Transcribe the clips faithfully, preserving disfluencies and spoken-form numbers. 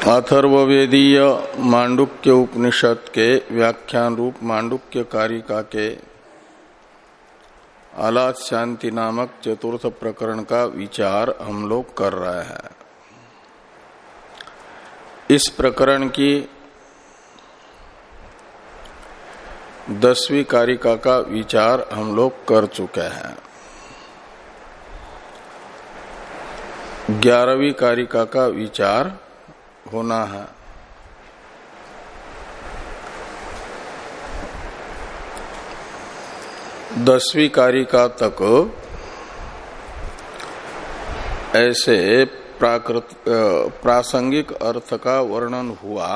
अथर्ववेदीय मांडुक्य उपनिषद के व्याख्यान रूप मांडुक्य कारिका के आलाद शांति नामक चतुर्थ प्रकरण का विचार हम लोग कर रहे हैं। इस प्रकरण की दसवीं कारिका का विचार हम लोग कर चुके हैं। ग्यारहवीं कारिका का विचार होना है। दसवीं कारिका तक ऐसे प्राकृत प्रासंगिक अर्थ का वर्णन हुआ।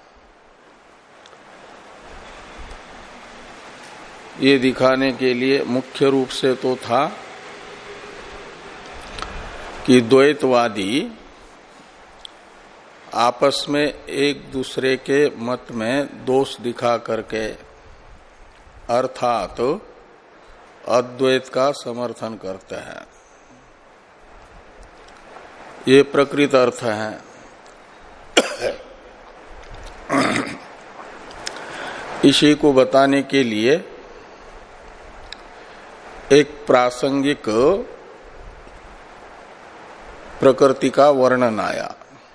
ये दिखाने के लिए मुख्य रूप से तो था कि द्वैतवादी आपस में एक दूसरे के मत में दोष दिखा करके अर्थात अद्वैत का समर्थन करते हैं। ये प्रकृत अर्थ है। इसी को बताने के लिए एक प्रासंगिक प्रकृति का वर्णन आया।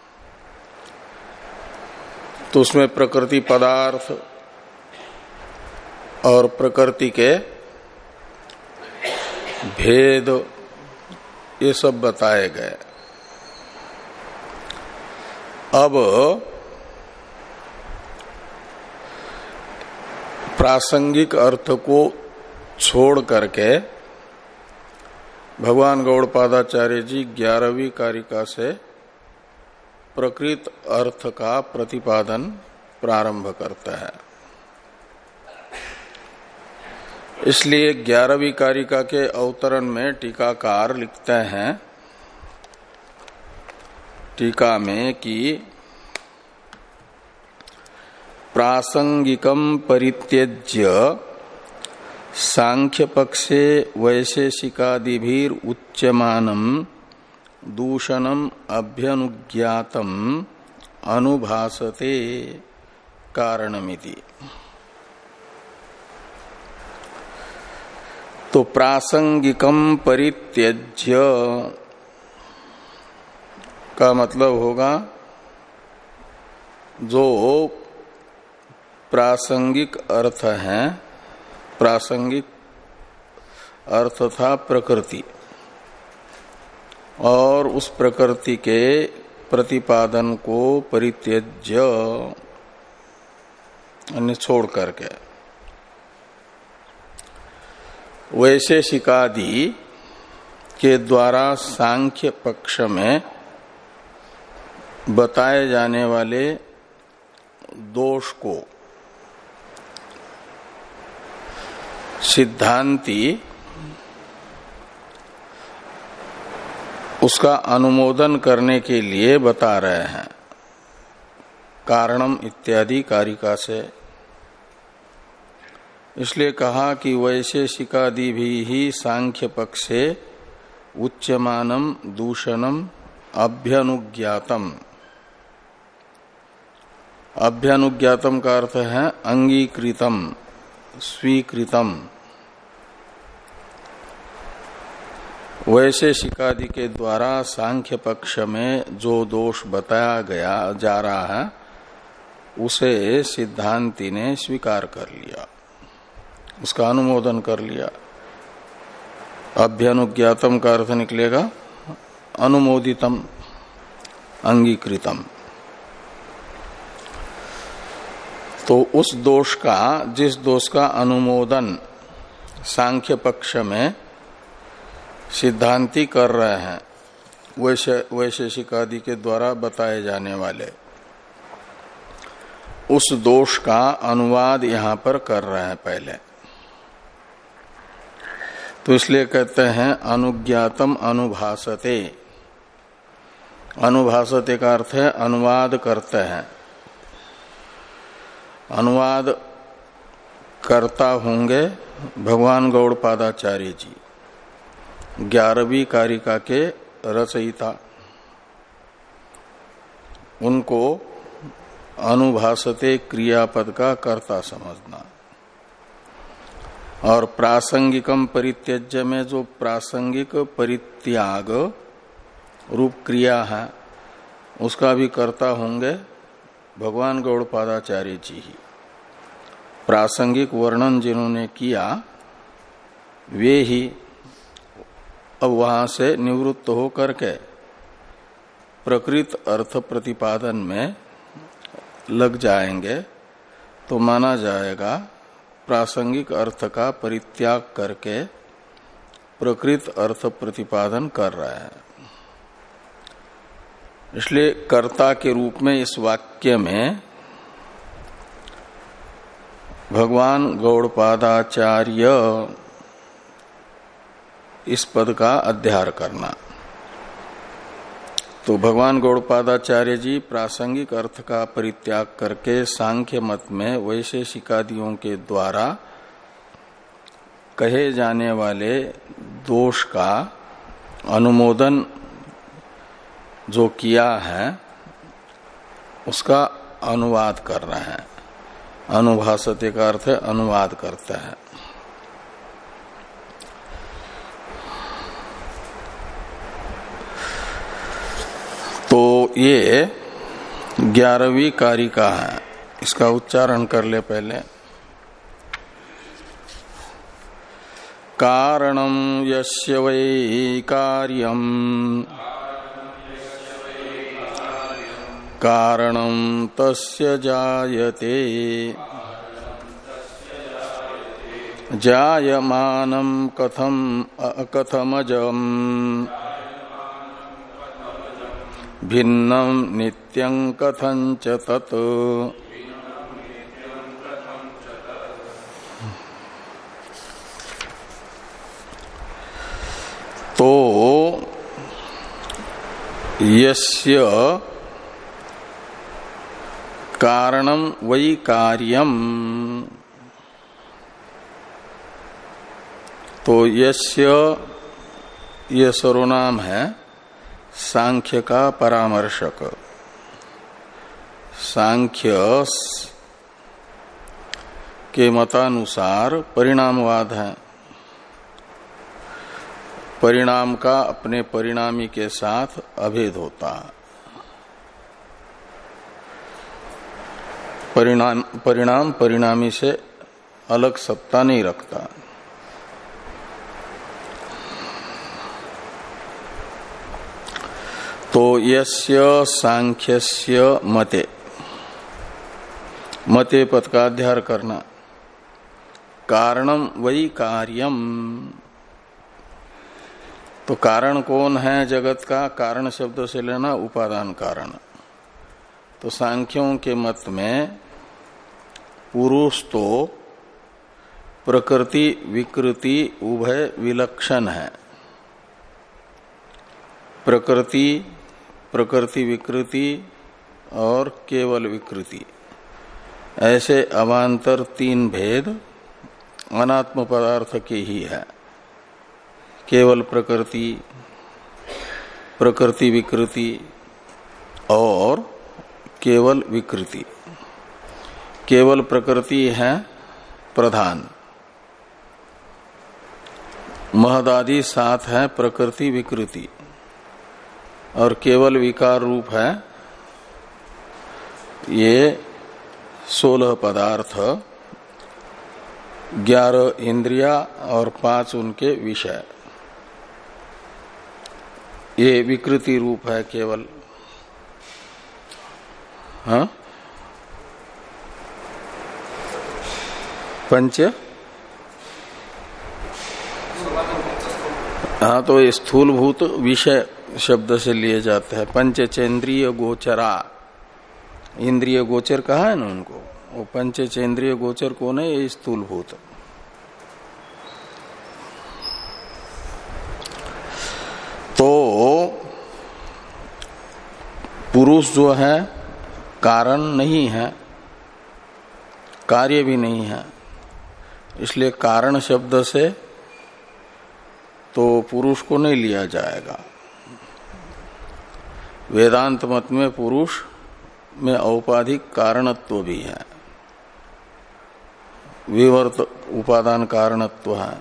तो उसमें प्रकृति पदार्थ और प्रकृति के भेद ये सब बताए गए। अब प्रासंगिक अर्थ को छोड़ करके भगवान गौड़पादाचार्य जी ग्यारहवीं कारिका से प्रकृत अर्थ का प्रतिपादन प्रारंभ करते हैं। इसलिए ग्यारहवीं कारिका के अवतरण में टीकाकार लिखते हैं टीका में कि प्रासंगिकम परित्यज्य सांख्य पक्षे वैशेषिकादिभिर उच्यमानम दूषणम अभ्यनुज्ञातम अनुभासते कारणमिति। तो प्रासंगिकम परित्यज्य का मतलब होगा जो प्रासंगिक अर्थ है। प्रासंगिक अर्थ था प्रकृति और उस प्रकृति के प्रतिपादन को परित्यज्य अन्य छोड़ करके वैशेषिकादि के द्वारा सांख्य पक्ष में बताए जाने वाले दोष को सिद्धांती उसका अनुमोदन करने के लिए बता रहे हैं कारणम इत्यादि कारिका से। इसलिए कहा कि वैशेषिकादि भी ही सांख्य पक्षे उच्यमानम दूषणम अभ्यनुज्ञातम। अभ्यनुज्ञातम का अर्थ है अंगीकृतम स्वीकृतम। वैशेषिकादि के द्वारा सांख्य पक्ष में जो दोष बताया गया जा रहा है उसे सिद्धांति ने स्वीकार कर लिया, उसका अनुमोदन कर लिया। अभ्यनुज्ञातम का अर्थ निकलेगा अनुमोदितम अंगीकृतम। तो उस दोष का जिस दोष का अनुमोदन सांख्य पक्ष में सिद्धांति कर रहे हैं वैशेषिकादि के द्वारा बताए जाने वाले, उस दोष का अनुवाद यहां पर कर रहे हैं पहले। तो इसलिए कहते हैं अनुज्ञातम अनुभासते। अनुभासते का अर्थ है अनुवाद करते हैं। अनुवाद करता होंगे भगवान गौड़पादाचार्य जी, ग्यारहवीं कारिका के रचयिता। उनको अनुभासते क्रियापद का कर्ता समझना। और प्रासंगिकम परित्यज्य में जो प्रासंगिक परित्याग रूप क्रिया है उसका भी कर्ता होंगे भगवान गौड़पादाचार्य जी ही। प्रासंगिक वर्णन जिन्होंने किया वे ही अब वहां से निवृत्त हो करके प्रकृत अर्थ प्रतिपादन में लग जाएंगे तो माना जाएगा प्रासंगिक अर्थ का परित्याग करके प्रकृत अर्थ प्रतिपादन कर रहे हैं। इसलिए कर्ता के रूप में इस वाक्य में भगवान गौड़पादाचार्य इस पद का अध्यार करना। तो भगवान गौड़पादाचार्य जी प्रासंगिक अर्थ का परित्याग करके सांख्य मत में वैशेषिकादियों के द्वारा कहे जाने वाले दोष का अनुमोदन जो किया है उसका अनुवाद कर रहे हैं। अनुभासते का अर्थ है अनुवाद करता है। तो ये ग्यारहवीं कारिका है, इसका उच्चारण कर ले पहले। कारणम यस्य वै कार्यम कारणम तस्य जायते जायमानं कथम अकथमजम भिन्नं नित्यं कथंच तत्। तो यस्य कारणम वै कार्यम, तो यस्य ये सर्वनाम है सांख्य का परामर्शक। सांख्य के मतानुसार परिणामवाद है। परिणाम का अपने परिणामी के साथ अभेद होता है। परिणाम परिणाम परिणामी से अलग सत्ता नहीं रखता। तो यस्य सांख्यस्य मते, मते पद का अध्यार करना। कारणम वही कार्यम, तो कारण कौन है जगत का? कारण शब्द से लेना उपादान कारण। तो सांख्यों के मत में पुरुष तो प्रकृति विकृति उभय विलक्षण है। प्रकृति प्रकृति विकृति और केवल विकृति, ऐसे अवान्तर तीन भेद अनात्म पदार्थ के ही है। केवल प्रकृति, प्रकृति विकृति और केवल विकृति। केवल प्रकृति है प्रधान, महदादि सात है प्रकृति विकृति, और केवल विकार रूप है ये सोलह पदार्थ, ग्यारह इंद्रिया और पांच उनके विषय। ये विकृति रूप है केवल। हाँ, पंच, हाँ, तो ये स्थूलभूत विषय शब्द से लिए जाते हैं। पंचचेंद्रिय गोचरा, इंद्रिय गोचर कहा है ना उनको, वो पंचचेंद्रिय गोचर कौन है? ये स्थूलभूत। तो पुरुष जो है कारण नहीं है, कार्य भी नहीं है, इसलिए कारण शब्द से तो पुरुष को नहीं लिया जाएगा। वेदांत मत में पुरुष में औपाधिक कारणत्व भी है, विवर्त उपादान कारणत्व है,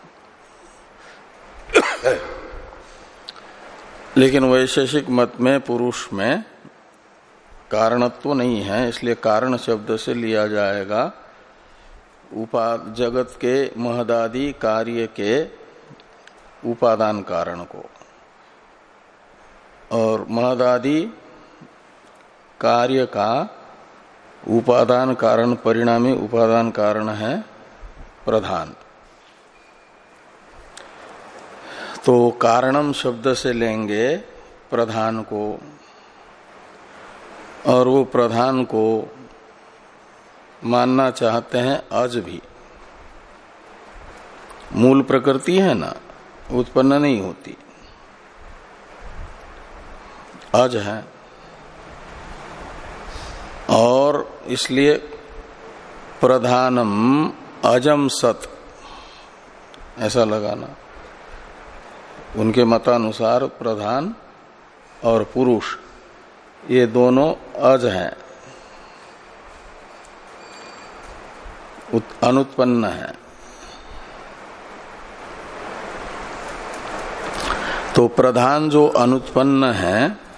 लेकिन वैशेषिक मत में पुरुष में कारणत्व नहीं है, इसलिए कारण शब्द से लिया जाएगा उपा जगत के महदादि कार्य के उपादान कारण को, और महदादि कार्य का उपादान कारण परिणामी उपादान कारण है प्रधान। तो कारणम शब्द से लेंगे प्रधान को, और वो प्रधान को मानना चाहते हैं अज भी। मूल प्रकृति है ना, उत्पन्न नहीं होती, अज है, और इसलिए प्रधानम अजम सत ऐसा लगाना। उनके मतानुसार प्रधान और पुरुष ये दोनों अज हैं, अनुत्पन्न है। तो प्रधान जो अनुत्पन्न है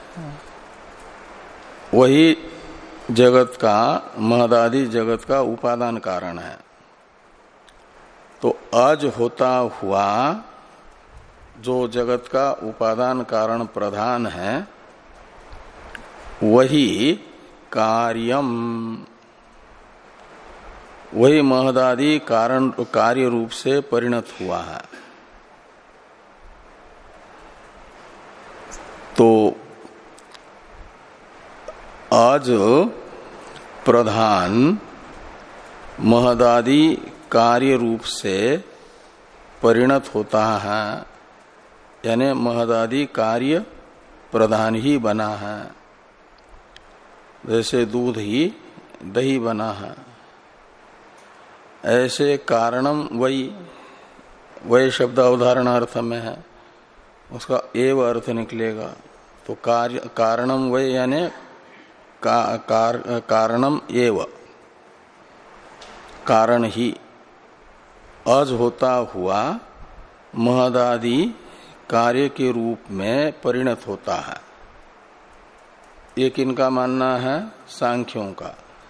वही जगत का, महदादि जगत का उपादान कारण है। तो अज होता हुआ जो जगत का उपादान कारण प्रधान है वही कार्यम, वही महदादि कारण कार्य रूप से परिणत हुआ है। तो आज प्रधान महदादि कार्य रूप से परिणत होता है, यानी महदादि कार्य प्रधान ही बना है। जैसे दूध ही दही बना है, ऐसे कारणम वही, वही शब्द अवधारणार्थ में है, उसका एव अर्थ निकलेगा। तो कार्य कारणम वही यानी का, कार, कारणम एव, कारण ही अज होता हुआ महदादि कार्य के रूप में परिणत होता है। ये किनका मानना है? सांख्यों का।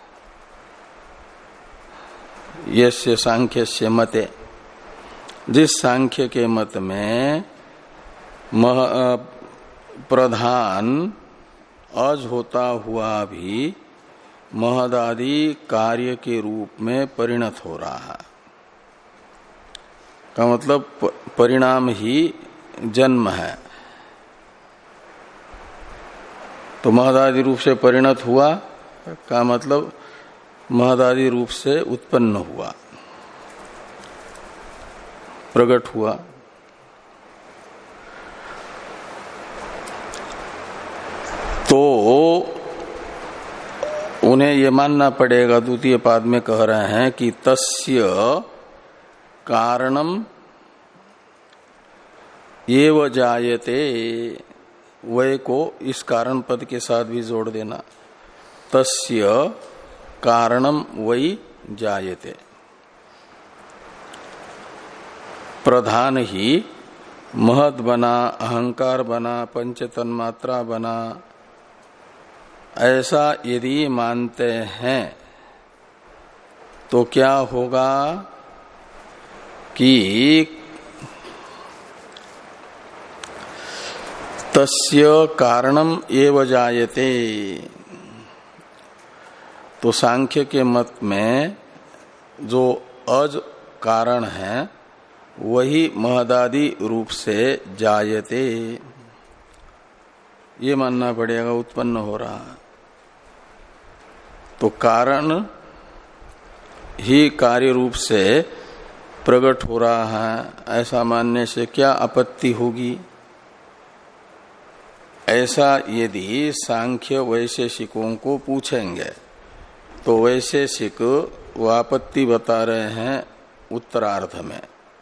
यस्य सांख्यस्य मते, जिस सांख्य के मत में मह, प्रधान अज होता हुआ भी महदादि कार्य के रूप में परिणत हो रहा है, का मतलब परिणाम ही जन्म है। तो महदादि रूप से परिणत हुआ का मतलब महदादि रूप से उत्पन्न हुआ, प्रकट हुआ। तो उन्हें ये मानना पड़ेगा, द्वितीय पाद में कह रहे हैं कि तस्य कारणम एव जायते, वय को इस कारण पद के साथ भी जोड़ देना। तस्य कारणम वही जायते, प्रधान ही महत बना, अहंकार बना, पंच तन्मात्रा बना, ऐसा यदि मानते हैं तो क्या होगा कि तस्य कारणम एव जायते। तो सांख्य के मत में जो अज कारण है वही महदादि रूप से जायते, ये मानना पड़ेगा, उत्पन्न हो रहा है। तो कारण ही कार्य रूप से प्रकट हो रहा है, ऐसा मानने से क्या आपत्ति होगी? ऐसा यदि सांख्य वैशेषिकों को पूछेंगे तो वैशेषिक आपत्ति बता रहे हैं उत्तरार्ध में।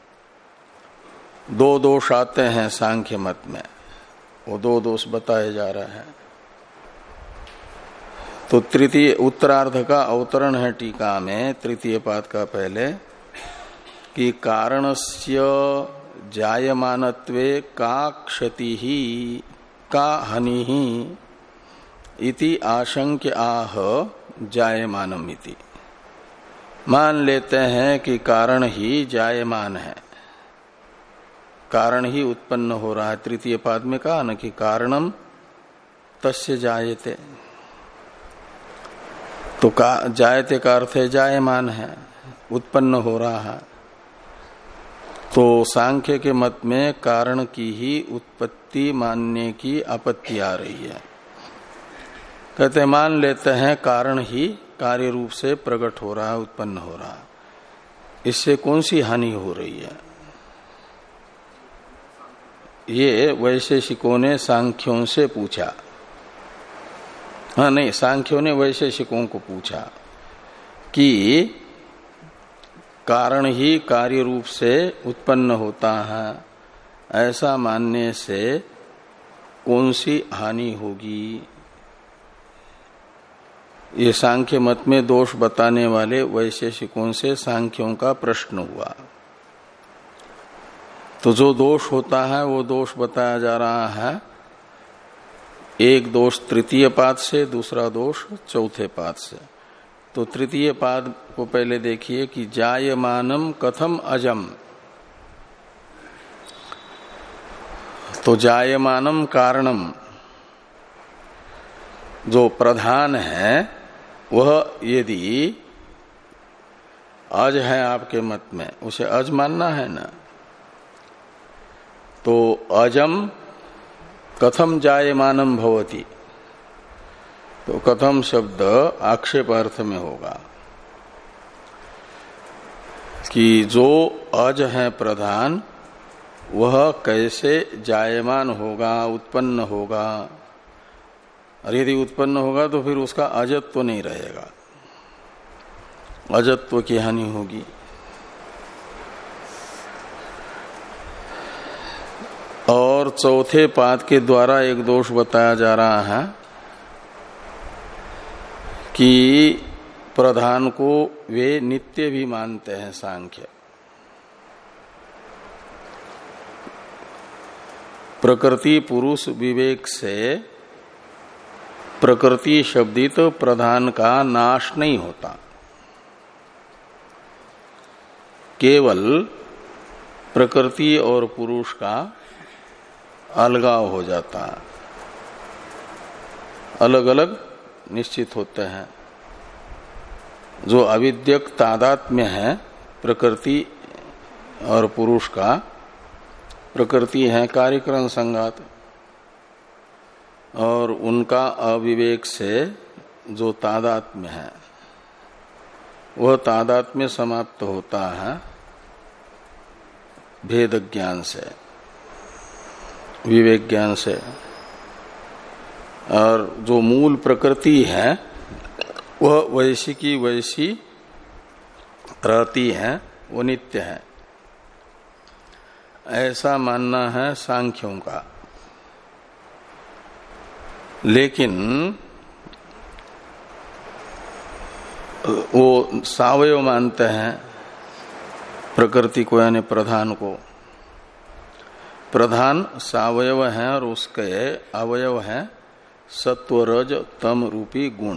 दो दोष आते हैं सांख्य मत में, वो दो दोष बताए जा रहे हैं। तो तृतीय उत्तरार्ध का अवतरण है टीका में तृतीय पाद का पहले कि कारणस्य जायमानत्वे का क्षति ही का हानि ही इति आशंक्य आह जायमानम इति। मान लेते हैं कि कारण ही जायमान है, कारण ही उत्पन्न हो रहा है। तृतीय पाद में कहा न कि कारणम तस्य जायते, तो का जायते का अर्थ है जायमान है, उत्पन्न हो रहा है। तो सांख्य के मत में कारण की ही उत्पत्ति मानने की आपत्ति आ रही है। कहते मान लेते हैं कारण ही कार्य रूप से प्रकट हो रहा है, उत्पन्न हो रहा है, इससे कौन सी हानि हो रही है? ये वैशेषिकों ने सांख्यों से पूछा। हाँ नहीं, सांख्यों ने वैशेषिकों को पूछा कि कारण ही कार्य रूप से उत्पन्न होता है, ऐसा मानने से कौन सी हानि होगी? ये सांख्य मत में दोष बताने वाले वैशेषिकों से सांख्यों का प्रश्न हुआ। तो जो दोष होता है वो दोष बताया जा रहा है। एक दोष तृतीय पाद से, दूसरा दोष चौथे पाद से। तो तृतीय पाद को पहले देखिए कि जायमानम कथम अजम। तो जायमानम कारणम जो प्रधान है वह यदि अज है आपके मत में, उसे अज मानना है ना। तो अजम कथम जायमानम भवति, तो कथम शब्द आक्षेप अर्थ में होगा कि जो अज है प्रधान वह कैसे जायमान होगा, उत्पन्न होगा। और यदि उत्पन्न होगा तो फिर उसका अजत्व नहीं रहेगा, अजत्व की हानि होगी। और चौथे पाद के द्वारा एक दोष बताया जा रहा है कि प्रधान को वे नित्य भी मानते हैं सांख्य। प्रकृति पुरुष विवेक से प्रकृति शब्दित प्रधान का नाश नहीं होता, केवल प्रकृति और पुरुष का अलगाव हो जाता है, अलग अलग निश्चित होते हैं। जो अविद्यक तादात्म्य है प्रकृति और पुरुष का, प्रकृति है कार्यकरण संघात, और उनका अविवेक से जो तादात्म्य है वह तादात्म्य समाप्त होता है भेद ज्ञान से, विवेक ज्ञान से। और जो मूल प्रकृति है वह वैसी की वैसी रहती है, वो नित्य है, ऐसा मानना है सांख्यों का। लेकिन वो सावयव मानते हैं प्रकृति को, यानी प्रधान को। प्रधान सावयव है और उसके अवयव है सत्व रज तम रूपी गुण।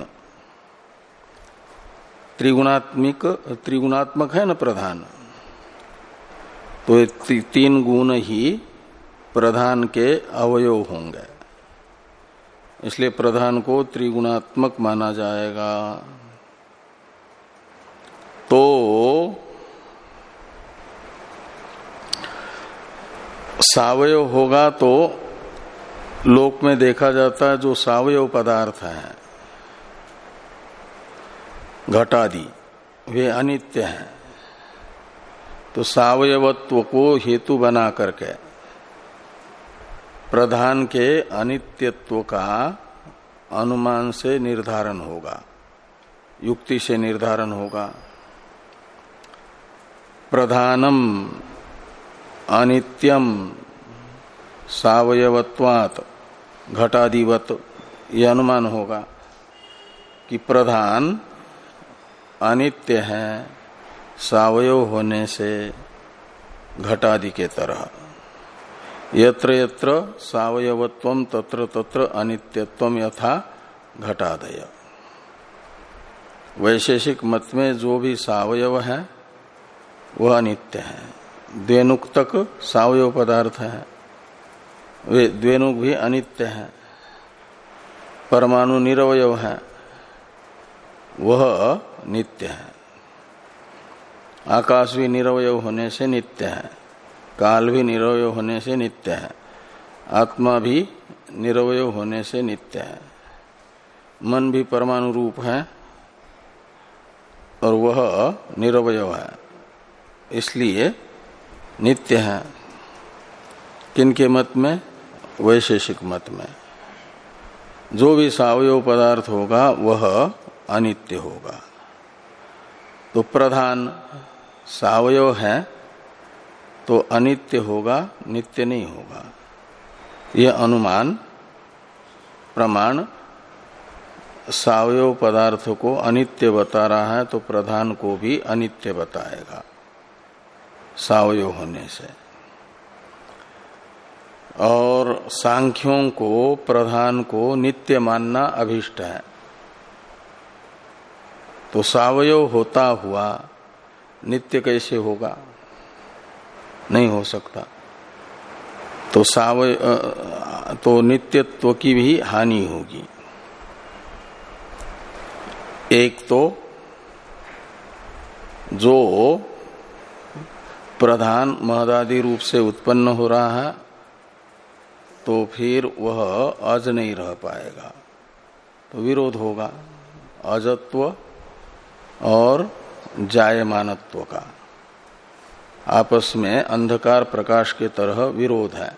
त्रिगुणात्मिक त्रिगुणात्मक है न प्रधान, तो तीन गुण ही प्रधान के अवयव होंगे, इसलिए प्रधान को त्रिगुणात्मक माना जाएगा। तो सावयव होगा तो लोक में देखा जाता है जो सावयव पदार्थ हैं घटादि, वे अनित्य हैं। तो सावयवत्व को हेतु बना करके प्रधान के अनित्यत्व का अनुमान से निर्धारण होगा, युक्ति से निर्धारण होगा। प्रधानम अनित्यम सावयवत्वात् घटादिवत, ये अनुमान होगा। कि प्रधान अनित्य है सावयव होने से घटादि के तरह। यत्र यत्र सावयवत्वम तत्र तत्र अनित्यत्वम यथा घटादय। वैशेषिक मत में जो भी सावयव है वह अनित्य है। द्वेनुक्तक सावयव पदार्थ है, वे द्वेनुक भी अनित्य है। परमाणु निरवयव है, वह नित्य है। आकाश भी निरवयव होने से नित्य है, काल भी निरवयव होने से नित्य है, आत्मा भी निरवयव होने से नित्य है। मन भी परमाणु रूप है और वह निरवयव है, इसलिए नित्य है। किनके मत में? वैशेषिक मत में। जो भी सावयव पदार्थ होगा वह अनित्य होगा। तो प्रधान सावयव है तो अनित्य होगा, नित्य नहीं होगा। यह अनुमान प्रमाण सावयव पदार्थ को अनित्य बता रहा है, तो प्रधान को भी अनित्य बताएगा सावयव होने से। और सांख्यों को प्रधान को नित्य मानना अभिष्ट है। तो सावयव होता हुआ नित्य कैसे होगा? नहीं हो सकता। तो सावयव तो नित्यत्व की भी हानि होगी। एक तो जो प्रधान महदादि रूप से उत्पन्न हो रहा है तो फिर वह अज नहीं रह पाएगा, तो विरोध होगा अजत्व और जायमानत्व का। आपस में अंधकार प्रकाश के तरह विरोध है।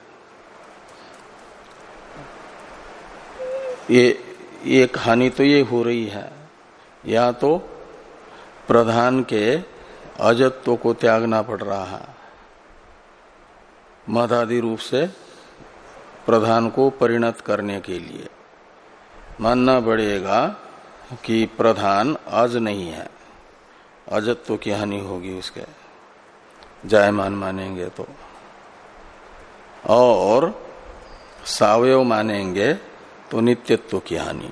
ये एक हानि तो ये हो रही है, या तो प्रधान के अजत्व को त्यागना पड़ रहा है, मदादि रूप से प्रधान को परिणत करने के लिए मानना पड़ेगा कि प्रधान अज नहीं है, अजत्व की हानि होगी उसके, जायमान मानेंगे तो। और सावयव मानेंगे तो नित्यत्व की हानि।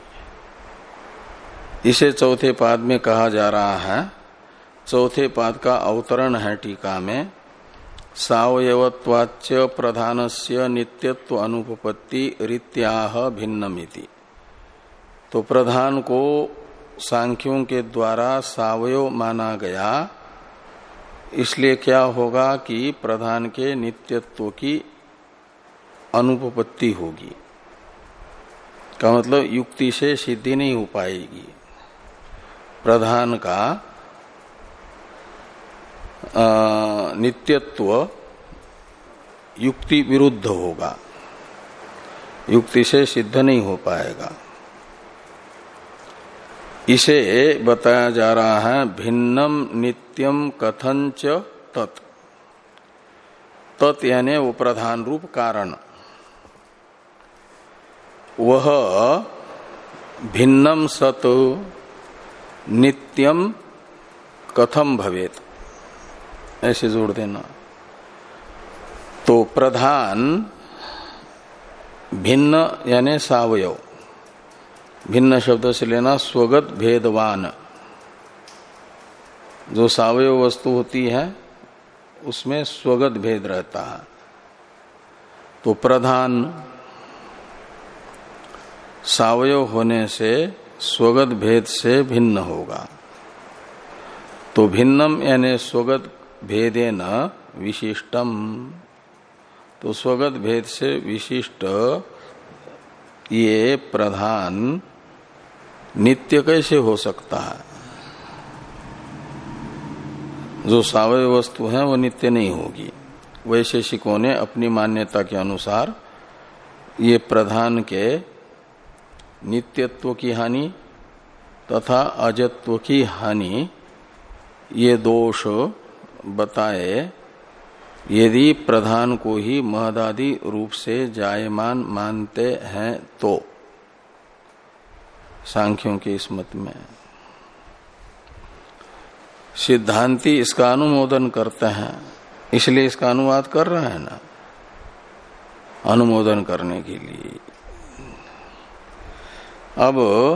इसे चौथे पाद में कहा जा रहा है। चौथे पाद का अवतरण है टीका में, सावयवत्वाच्च प्रधानस्य नित्यत्व अनुपपत्ति रीत्याह भिन्नमिति। तो प्रधान को सांख्यों के द्वारा सावयव माना गया, इसलिए क्या होगा कि प्रधान के नित्यत्व की अनुपपत्ति होगी। का मतलब युक्ति से सिद्धि नहीं हो पाएगी। प्रधान का आ, नित्यत्व युक्ति विरुद्ध होगा, युक्ति से सिद्ध नहीं हो पाएगा। इसे बताया जा रहा है भिन्नम नित्यम कथंच तत्। तत् यानी वो प्रधान रूप कारण, वह भिन्नम सत नित्यम कथम भवेत, ऐसे जोड़ देना। तो प्रधान भिन्न यानी सावयव, भिन्न शब्द से लेना स्वगत भेदवान। जो सावयव वस्तु होती है उसमें स्वगत भेद रहता है। तो प्रधान सावयव होने से स्वगत भेद से भिन्न होगा। तो भिन्नम यानी स्वगत भेदेन विशिष्टम। तो स्वगत भेद से विशिष्ट ये प्रधान नित्य कैसे हो सकता है? जो सावयव वस्तु है वो नित्य नहीं होगी। वैशेषिकों ने अपनी मान्यता के अनुसार ये प्रधान के नित्यत्व की हानि तथा अजत्व की हानि ये दोष बताए। यदि प्रधान को ही महदादि रूप से जायमान मानते हैं तो सांख्यों के इस मत में। सिद्धांती इसका अनुमोदन करते हैं, इसलिए इसका अनुवाद कर रहे हैं ना, अनुमोदन करने के लिए। अब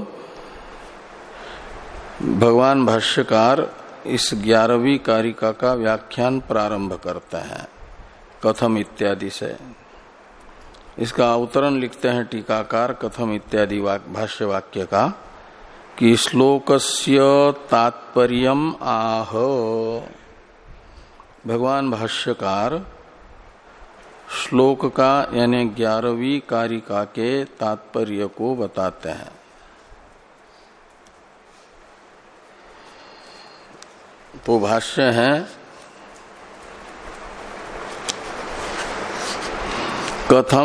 भगवान भाष्यकार इस ग्यारहवीं कारिका का व्याख्यान प्रारंभ करते हैं कथम इत्यादि से। इसका अवतरण लिखते हैं टीकाकार कथम इत्यादि भाष्य वाक्य का कि श्लोकस्य तात्पर्यम आह। भगवान भाष्यकार श्लोक का यानी ग्यारहवीं कारिका के तात्पर्य को बताते हैं। तो भाष्य है कथम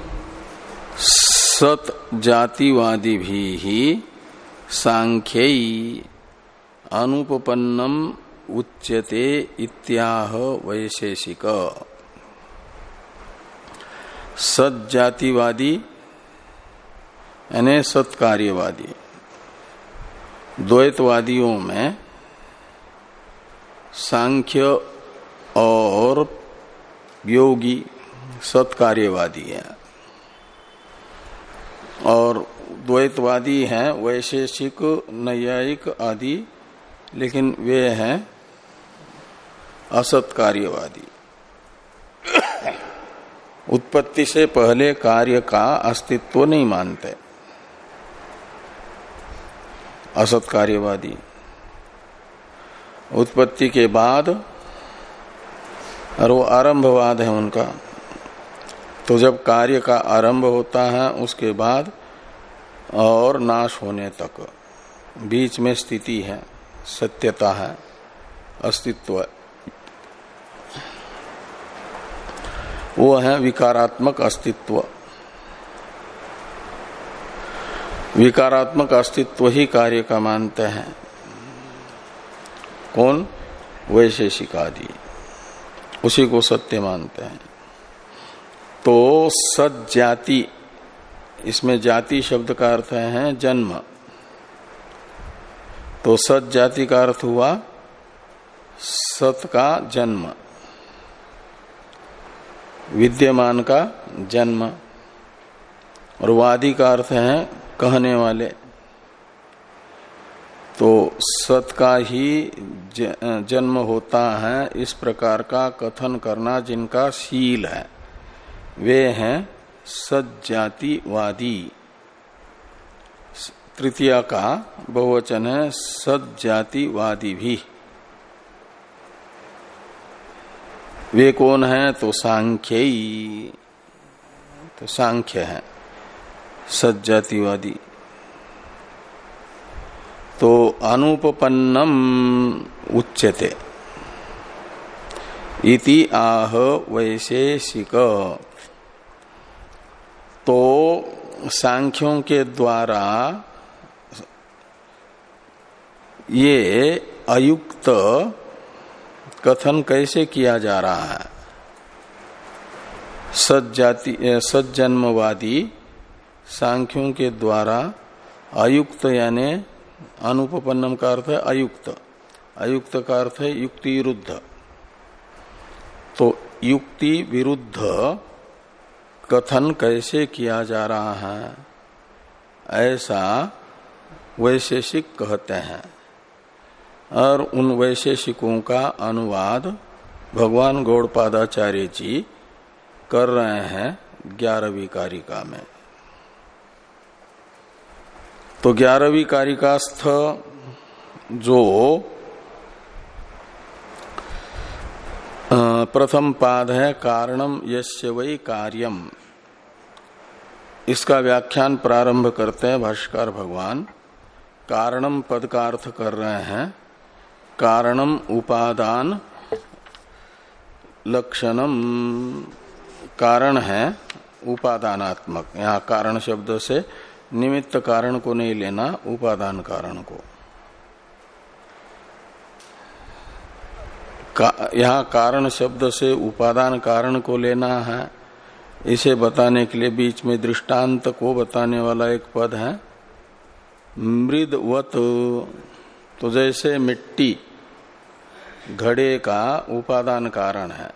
सत जातिवादी भी ही सांख्यई अनुपपन्नम उच्यते इत्याह वैशेषिक। सत जातिवादी यानी सत्कार्यवादी, द्वैतवादियों में सांख्य और योगी सत्कार्यवादी है, और द्वैतवादी हैं वैशेषिक नैयायिक आदि, लेकिन वे हैं असत्कार्यवादी। उत्पत्ति से पहले कार्य का अस्तित्व नहीं मानते असत्कार्यवादी। उत्पत्ति के बाद और वो आरंभवाद है उनका, तो जब कार्य का आरंभ होता है उसके बाद और नाश होने तक बीच में स्थिति है, सत्यता है, अस्तित्व है, वो है विकारात्मक अस्तित्व। विकारात्मक अस्तित्व ही कार्य का मानते हैं। कौन? वैशेषिक आदि, उसी को सत्य मानते हैं। तो सत जाति, इसमें जाति शब्द का अर्थ है जन्म, तो सत जाति का अर्थ हुआ सत का जन्म, विद्यमान का जन्म, और वादी का अर्थ है कहने वाले। तो सत का ही जन्म होता है, इस प्रकार का कथन करना जिनका शील है वे हैं सज्जातिवादी। तृतीया का बहुवचन है सज्जातिवादी भी। वे कौन है? तो सांख्यई, तो सांख्य है सज्जातिवादी। तो अनुपपन्नम उच्यते इति आह वैशेषिक। तो सांख्यों के द्वारा ये अयुक्त कथन कैसे किया जा रहा है? सज्जाति सज्जन्मवादी सांख्यों के द्वारा अयुक्त यानी अनुपपन्नम का अर्थ है अयुक्त, अयुक्त का अर्थ है युक्ति विरुद्ध। तो युक्ति विरुद्ध कथन कैसे किया जा रहा है ऐसा वैशेषिक कहते हैं। और उन वैशेषिकों का अनुवाद भगवान गौड़पादाचार्य जी कर रहे हैं ग्यारहवीं कारिका में। तो ग्यारहवीं कारिकास्थ जो प्रथम पाद है कारणम यस्य वै कार्यम, इसका व्याख्यान प्रारंभ करते हैं भाष्यकार भगवान। कारणम पद का अर्थ कर रहे हैं कारणम उपादान लक्षणम। कारण है उपादानात्मक, यहाँ कारण शब्द से निमित्त कारण को नहीं लेना, उपादान कारण को। का, यहाँ कारण शब्द से उपादान कारण को लेना है। इसे बताने के लिए बीच में दृष्टांत को बताने वाला एक पद है मृदवत, तो जैसे मिट्टी घड़े का उपादान कारण है,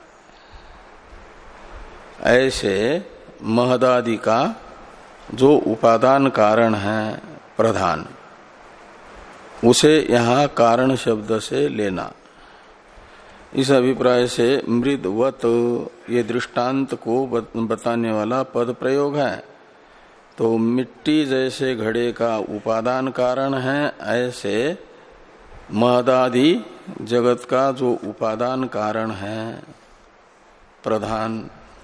ऐसे महदादि का जो उपादान कारण है प्रधान, उसे यहाँ कारण शब्द से लेना। इस अभिप्राय से मृदवत ये दृष्टांत को बताने वाला पद प्रयोग है। तो मिट्टी जैसे घड़े का उपादान कारण है, ऐसे महदादि जगत का जो उपादान कारण है प्रधान,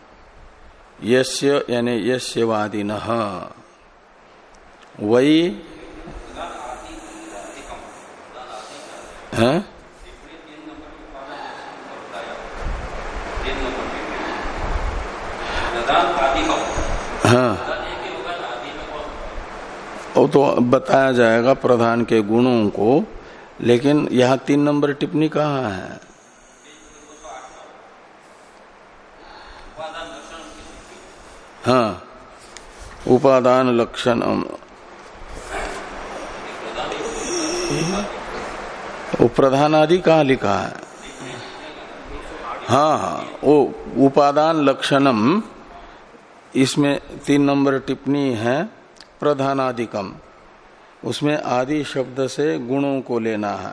यस्य यानी यस्यवादिनः वही है। हाँ, वो तो बताया जाएगा प्रधान के गुणों को, लेकिन यहाँ तीन नंबर टिप्पणी कहाँ है? हाँ, उपादान लक्षण, वो प्रधान आदि कहाँ लिखा है? हाँ हाँ, वो उपादान लक्षणम, इसमें तीन नंबर टिप्पणी है प्रधानादिकम, उसमें आदि शब्द से गुणों को लेना है।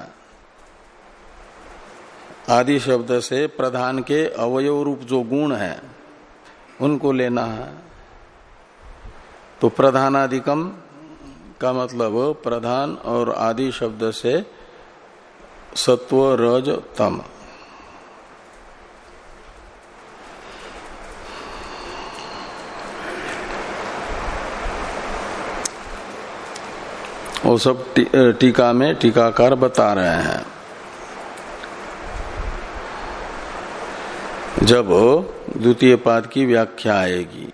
आदि शब्द से प्रधान के अवयव रूप जो गुण है उनको लेना है। तो प्रधानादिकम का मतलब प्रधान और आदि शब्द से सत्व रज तम। वो सब टीका में टीकाकार बता रहे हैं। जब द्वितीय पाद की व्याख्या आएगी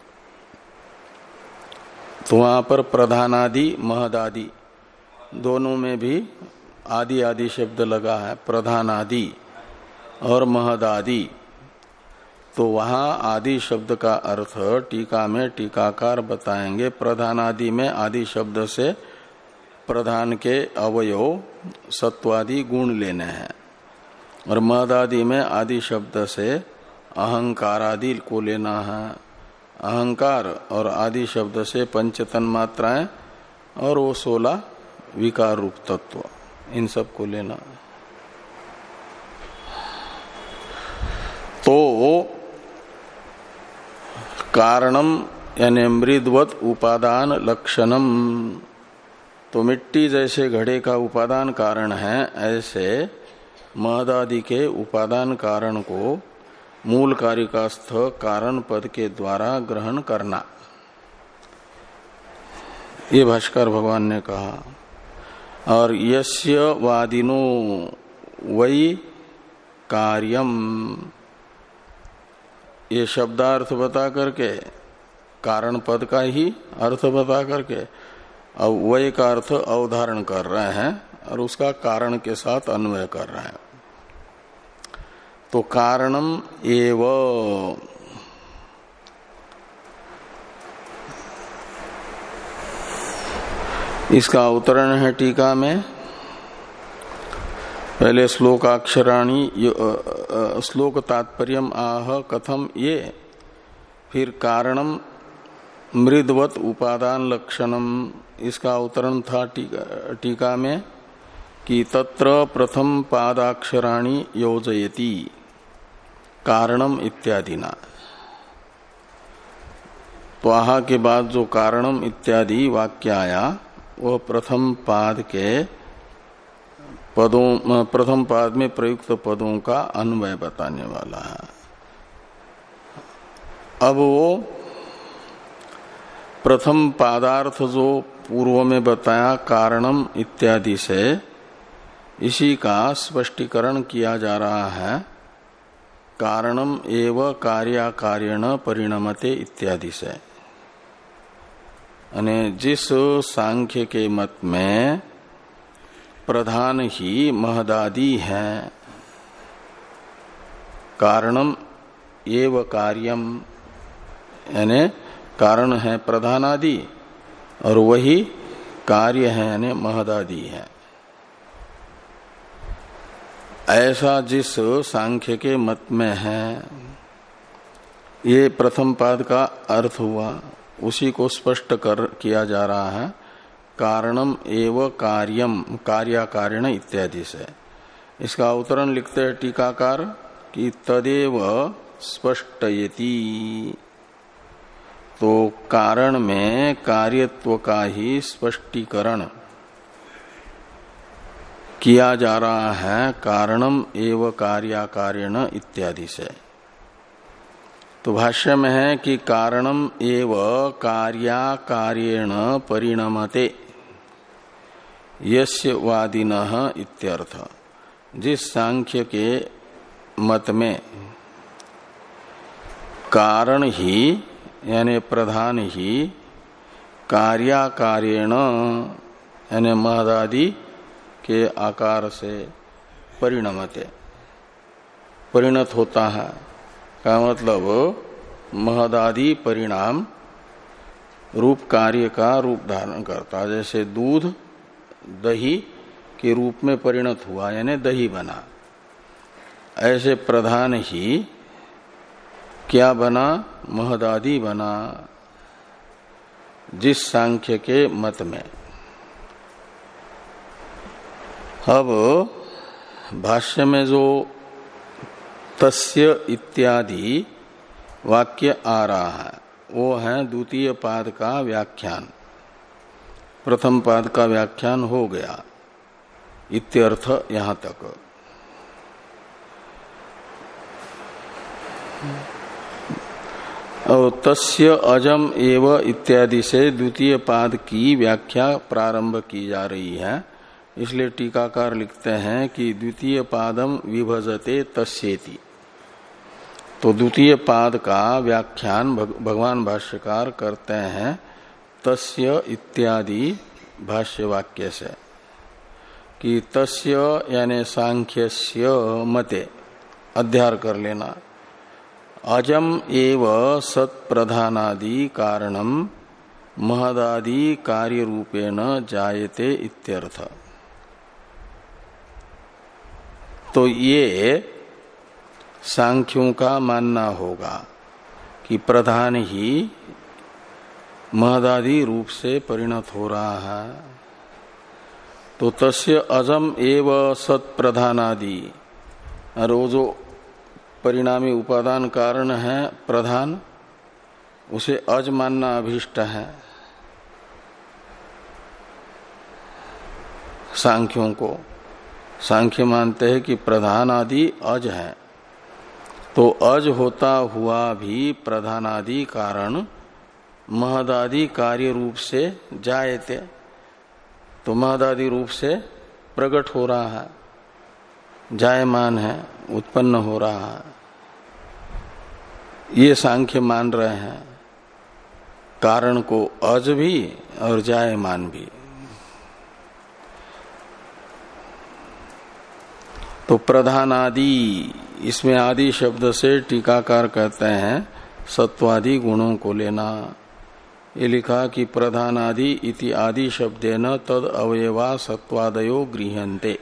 तो वहां पर प्रधानादि महदादि दोनों में भी आदि आदि शब्द लगा है, प्रधानादि और महदादि। तो वहां आदि शब्द का अर्थ टीका में टीकाकार बताएंगे, प्रधानादि में आदि शब्द से प्रधान के अवयव सत्वादि गुण लेने हैं, और महदादि में आदि शब्द से अहंकारादि को लेना है। अहंकार और आदि शब्द से पंचतन मात्राएं और वो सोलह विकार रूप तत्व, इन सब को लेना। तो कारणम यानी मृदवत उपादान लक्षणम, तो मिट्टी जैसे घड़े का उपादान कारण है, ऐसे महदादि के उपादान कारण को मूल कारिकास्थ कारण पद के द्वारा ग्रहण करना, ये भाष्कर भगवान ने कहा। और यस्य वादिनो वै कार्यम, ये शब्दार्थ बता करके कारण पद का ही अर्थ बता करके अब वै का अर्थ अवधारण कर रहे हैं और उसका कारण के साथ अन्वय कर रहे हैं। तो कारणम एव, इसका अवतरण है टीका में। पहले श्लोकाक्षराणी श्लोक तात्पर्यम आह कथम ये, फिर कारणम मृदवत उपादान लक्षणम, इसका अवतरण था टीका, टीका में कि तत्र प्रथम पादाक्षराणी योजयति कारणम इत्यादि ना। तो आहा के बाद जो कारणम इत्यादि वाक्य आया वह प्रथम पाद के पदों, प्रथम पाद में प्रयुक्त पदों का अन्वय बताने वाला है। अब वो प्रथम पादार्थ जो पूर्व में बताया कारणम इत्यादि से, इसी का स्पष्टीकरण किया जा रहा है कारणम एव कार्याकार्यण परिणमते इत्यादि से। यानी जिस सांख्य के मत में प्रधान ही महदादि है, कारणम एव कार्यम यानी कारण है प्रधानादि और वही कार्य है यानी महदादि है। ऐसा जिस सांख्य के मत में है, ये प्रथम पाद का अर्थ हुआ, उसी को स्पष्ट कर किया जा रहा है कारणम एव कार्यम कार्याकारिण इत्यादि से। इसका अवतरण लिखते हैं टीकाकार कि तदेव स्पष्टयति, तो कारण में कार्यत्व का ही स्पष्टीकरण किया जा रहा है कारणम एव कार्याकारिण इत्यादि से। तो भाष्य में है कि कारणम एव कार्याकार्येण परिणमते यस्य वादिनः इत्यर्थ। जिस सांख्य के मत में कारण ही यानी प्रधान ही कार्याकार्येण यानी महदादि के आकार से परिणमते परिणत होता है, का मतलब महदादि परिणाम रूप कार्य का रूप धारण करता। जैसे दूध दही के रूप में परिणत हुआ यानी दही बना, ऐसे प्रधान ही क्या बना, महदादि बना जिस सांख्य के मत में। अब भाष्य में जो तस्य इत्यादि वाक्य आ रहा है वो है द्वितीय पाद का व्याख्यान। प्रथम पाद का व्याख्यान हो गया इत्यर्थ यहां तक। और तस्य अजम एव इत्यादि से द्वितीय पाद की व्याख्या प्रारंभ की जा रही है। इसलिए टीकाकार लिखते हैं कि द्वितीय पादम विभजते तस्येति। तो द्वितीय पाद का व्याख्यान भगवान भाष्यकार करते हैं तस्य इत्यादि भाष्य वाक्य से कि तस्य यानी सांख्यस्य मते, अध्यार कर लेना, अजम एव सत्प्रधानादि कारणम महदादि कार्य रूपेण जायते इत्यर्थ। तो ये सांख्यों का मानना होगा कि प्रधान ही महदादि रूप से परिणत हो रहा है। तो तस्य अजम एव सत्प्रधानादि, और वो जो परिणामी उपादान कारण है प्रधान, उसे अज मानना अभीष्ट है सांख्यों को। सांख्य मानते हैं कि प्रधान आदि अज है, तो अज होता हुआ भी प्रधान आदि कारण महदादि कार्य रूप से जायते, तो महदादि रूप से प्रकट हो रहा है, जायमान है, उत्पन्न हो रहा है। ये सांख्य मान रहे हैं कारण को अज भी और जायमान भी। तो प्रधान आदि, इसमें आदि शब्द से टीकाकार कहते हैं सत्वादि गुणों को लेना। ये लिखा कि प्रधान आदि इति आदि शब्देन तद अवयवा सत्वादयो गृह्यन्ते।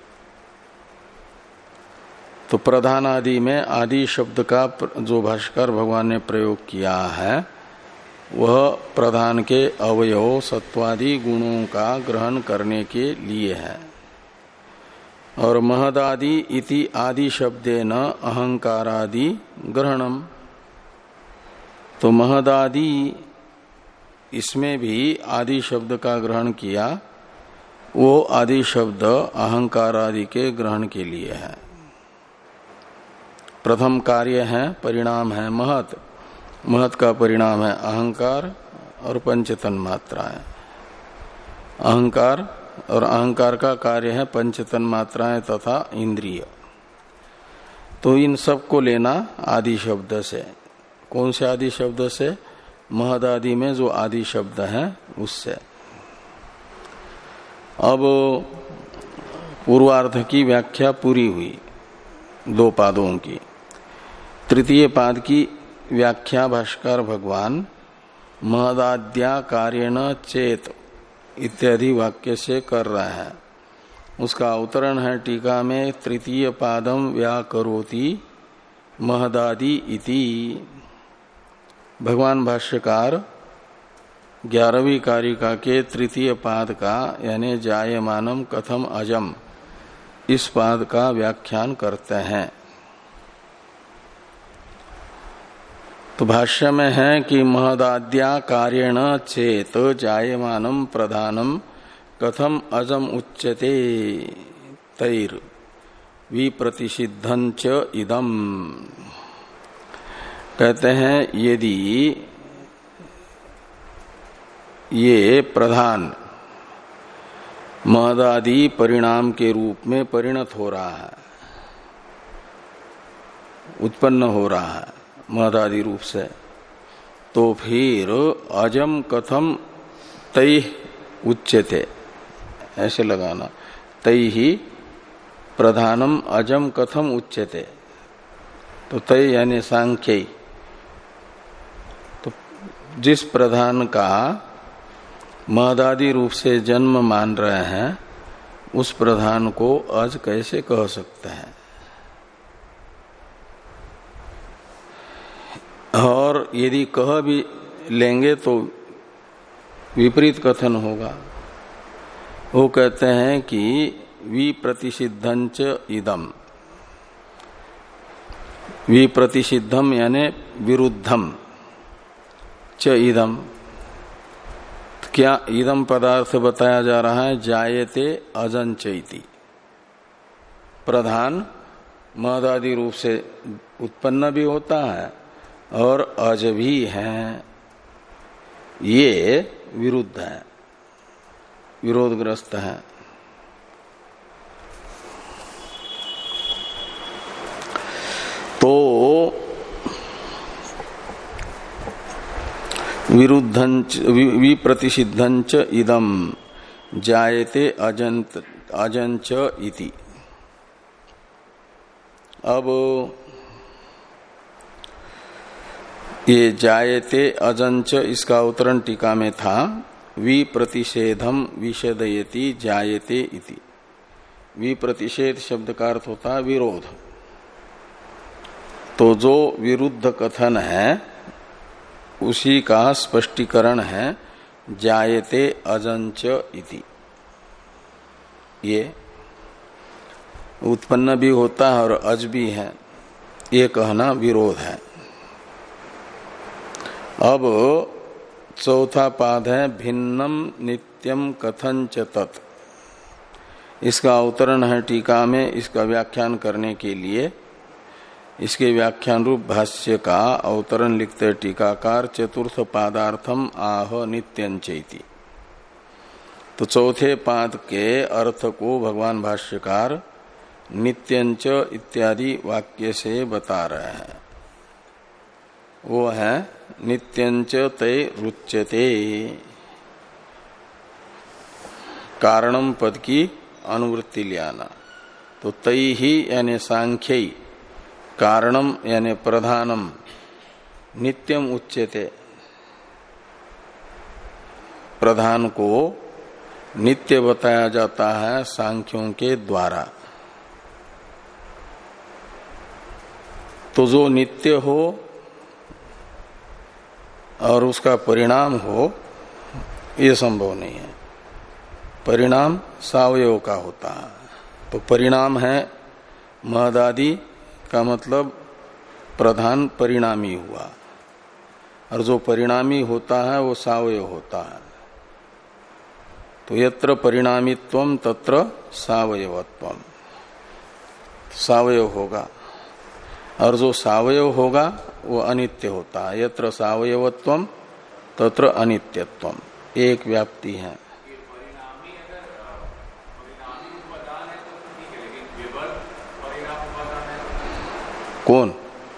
तो प्रधान आदि में आदि शब्द का जो भाष्कर भगवान ने प्रयोग किया है वह प्रधान के अवयव सत्वादि गुणों का ग्रहण करने के लिए है। और महदादि इति आदि शब्देन अहंकारादि ग्रहणम, तो महदादि इसमें भी आदि शब्द का ग्रहण किया, वो आदि शब्द अहंकार आदि के ग्रहण के लिए है। प्रथम कार्य है, परिणाम है महत, महत का परिणाम है अहंकार और पंचतन मात्राएं। अहंकार और अहंकार का कार्य है पंचतन मात्राएं तथा इंद्रिय। तो इन सब को लेना आदि शब्द से। कौन से आदि शब्द से? महदादि में जो आदि शब्द है उससे। अब पूर्वार्ध की व्याख्या पूरी हुई दो पादों की। तृतीय पाद की व्याख्या भाष्कर भगवान महदाद्या कार्येण चेत इत्यादि वाक्य से कर रहे हैं। उसका अवतरण है टीका में, तृतीय पादम व्याकरोति महदादि इति। भगवान भाष्यकार ग्यारहवीं कारिका के तृतीय पाद का यानी जायमानम कथम अजम इस पाद का व्याख्यान करते हैं। तो भाष्य में है कि महदाद्या कार्येण चेत जायमानम प्रधानम कथम अजम उच्यते तैर विप्रतिषिद्धं च इदम। कहते हैं यदि ये प्रधान महदादि परिणाम के रूप में परिणत हो रहा है, उत्पन्न हो रहा है महदादि रूप से, तो फिर अजम कथम तै उच्यते, ऐसे लगाना, तै ही प्रधानम अजम कथम उच्यते। तो तै यानी सांख्य, तो जिस प्रधान का महदादि रूप से जन्म मान रहे हैं उस प्रधान को अज कैसे कह सकते हैं। और यदि कह भी लेंगे तो विपरीत कथन होगा। वो कहते हैं कि विप्रतिषिद्धंच इदम, विप्रतिषिद्धम यानी विरुद्धम च इदम। क्या इदम पदार्थ बताया जा रहा है, जायते अजंचैति, प्रधान महदादि रूप से उत्पन्न भी होता है और अज भी है, ये विरुद्ध है, विरोधग्रस्त है। तो विरुद्धंच विप्रतिषिद्धंच इदम जायते अजंत अजंच इति। अब ये जायते अजंच इसका अवतरण टीका में था, विप्रतिषेधम विषदयति जायते इति। विप्रतिषेध शब्द का अर्थ होता है विरोध। तो जो विरुद्ध कथन है उसी का स्पष्टीकरण है जायते अजंच इति। ये उत्पन्न भी होता है और अज भी है, ये कहना विरोध है। अब चौथा पाद है भिन्नम नित्यम कथंच तत्। इसका अवतरण है टीका में, इसका व्याख्यान करने के लिए इसके व्याख्यान रूप भाष्य का अवतरण लिखते टीकाकार, चतुर्थ पादार्थम आह नित्यंचैति। तो चौथे पाद के अर्थ को भगवान भाष्यकार नित्यंच इत्यादि वाक्य से बता रहे हैं। वो है नित्यंच तै रुच्यते, कारणम पद की अनुवृत्ति ले आना। तो तै ही यानी सांख्य, कारणम यानी प्रधानम, नित्यम उच्यते, प्रधान को नित्य बताया जाता है सांख्यों के द्वारा। तो जो नित्य हो और उसका परिणाम हो, ये संभव नहीं है। परिणाम सावयव का होता है। तो परिणाम है महदादि का मतलब प्रधान परिणामी हुआ, और जो परिणामी होता है वो सावयव होता है। तो यत्र परिणामित्वम तत्र सावयवत्वम, सावयव होगा, और जो सावयव होगा वो अनित्य होता है। यत्र सावयवत्वम तत्र अनित्यत्वम, एक व्याप्ति है। कौन?